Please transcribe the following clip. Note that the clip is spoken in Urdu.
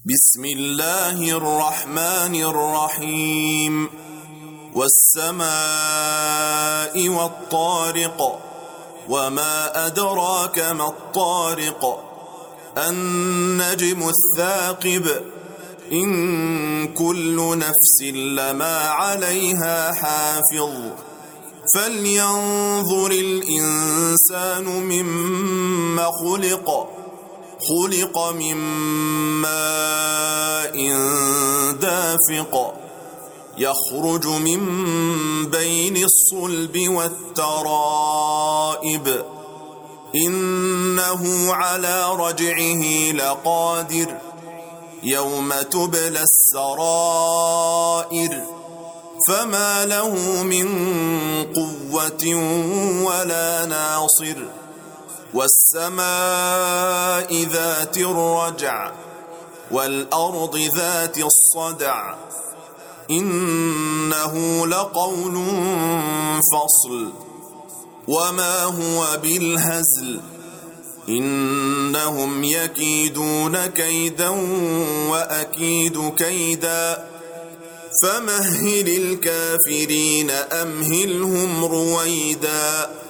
بسم الله الرحمن الرحيم والسماء والطارق وما أدراك ما الطارق النجم الثاقب إن كل نفس لما عليها حافظ فلينظر الإنسان مما خلق من ماء دافق يخرج من بين الصلب والترائب إنه على رجعه لقادر يوم تبلى السرائر فما له من قوة ولا ناصر والسماء ذات الرجع والأرض ذات الصدع إنه لقول فصل وما هو بالهزل إنهم يكيدون كيدا وأكيد كيدا فمهل الكافرين أمهلهم رويدا